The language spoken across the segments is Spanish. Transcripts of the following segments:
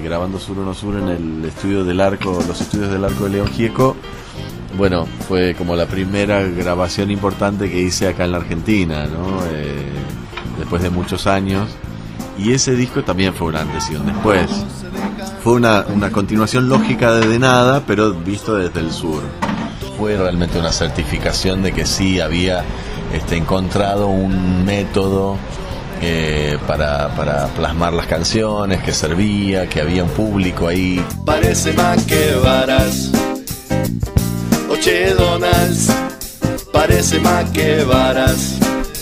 grabando Sur o No Sur en el estudio del Arco, los estudios del Arco de León Gieco. Bueno, fue como la primera grabación importante que hice acá en la Argentina, ¿no? Después de muchos años. Y ese disco también fue un antes y un después. Fue una continuación lógica de Nada, pero visto desde el sur. Fue realmente una certificación de que sí había encontrado un método para plasmar las canciones, que servía, que había un público ahí. Parece más que varas, Oche Donalds, parece más que varas,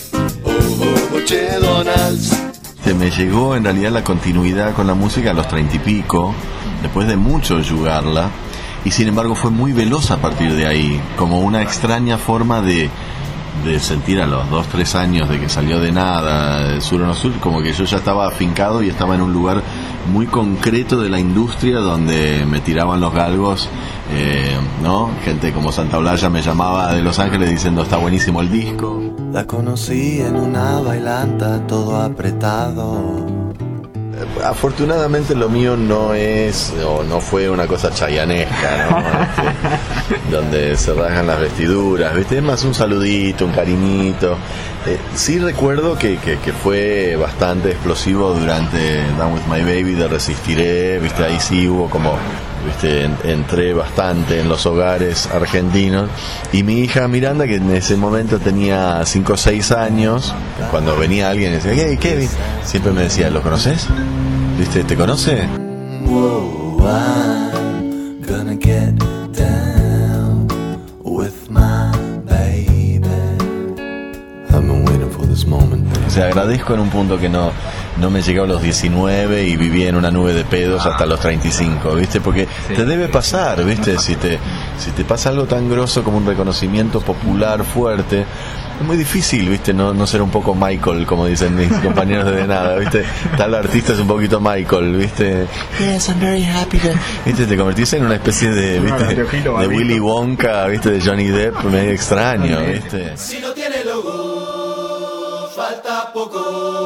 Oche Donalds. Me llegó en realidad la continuidad con la música a los 30 y pico, después de mucho yugarla, y sin embargo fue muy veloz a partir de ahí, como una extraña forma de sentir a los 2-3 años de que salió de Nada, de Sur o No Sur, como que yo ya estaba afincado y estaba en un lugar muy concreto de la industria donde me tiraban los galgos, ¿no? Gente como Santa Olalla me llamaba de Los Ángeles diciendo está buenísimo el disco. La conocí en una bailanta, todo apretado. Afortunadamente lo mío no es o no fue una cosa chayanesca, ¿no? Donde se rasgan las vestiduras, ¿viste? Es más un saludito, un cariñito. Sí recuerdo que fue bastante explosivo durante Down With My Baby de Resistiré, ¿viste? Ahí sí hubo como, ¿viste? Entré bastante en los hogares argentinos, y mi hija Miranda, que en ese momento tenía 5 o 6 años, cuando venía alguien y decía hey Kevin, siempre me decía ¿lo conoces? ¿Viste? ¿Te conoce? Whoa, I'm gonna get down with my baby. I've been waiting for this moment. O sea, agradezco en un punto que no me llegó a los 19 y viví en una nube de pedos hasta los 35, ¿viste? Porque te debe pasar, ¿viste? Si te pasa algo tan grosso como un reconocimiento popular fuerte, es muy difícil, ¿viste? No ser un poco Michael, como dicen mis compañeros de Nada, ¿viste? Tal artista es un poquito Michael, ¿viste? Yes, I'm very happy to... ¿Viste? Te convertís en una especie de, ¿viste? De Willy Wonka, ¿viste? De Johnny Depp, medio extraño, ¿viste? Si no tiene logo, falta poco.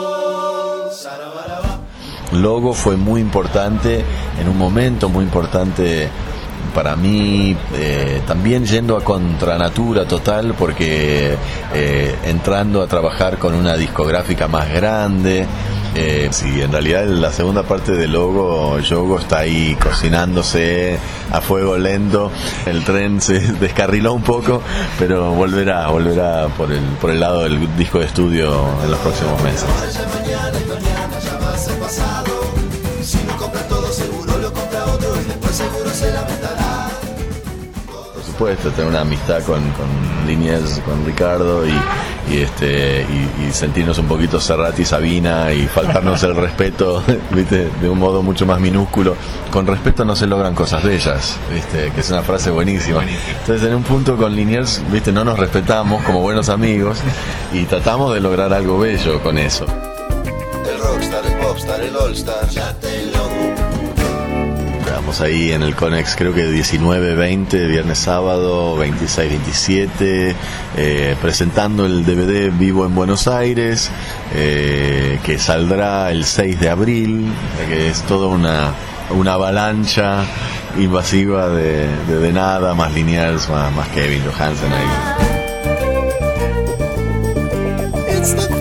Logo fue muy importante, en un momento muy importante para mí, también yendo a contranatura total, porque entrando a trabajar con una discográfica más grande, sí, en realidad la segunda parte de Logo, Yogo está ahí cocinándose a fuego lento, el tren se descarriló un poco, pero volverá por el lado del disco de estudio en los próximos meses. Por supuesto, tener una amistad con Liniers, con Ricardo y sentirnos un poquito Serrat y Sabina y faltarnos el respeto, ¿viste? De un modo mucho más minúsculo. Con respeto no se logran cosas bellas, ¿viste? Que es una frase buenísima. Entonces, en un punto con Liniers, ¿viste? No nos respetamos como buenos amigos y tratamos de lograr algo bello con eso. El rockstar, el popstar, el allstar. Estamos ahí en el Conex, creo que 19-20, viernes, sábado, 26-27, presentando el DVD Vivo en Buenos Aires, que saldrá el 6 de abril, que es toda una avalancha invasiva de Nada, más Liniers, más Kevin Johansen ahí.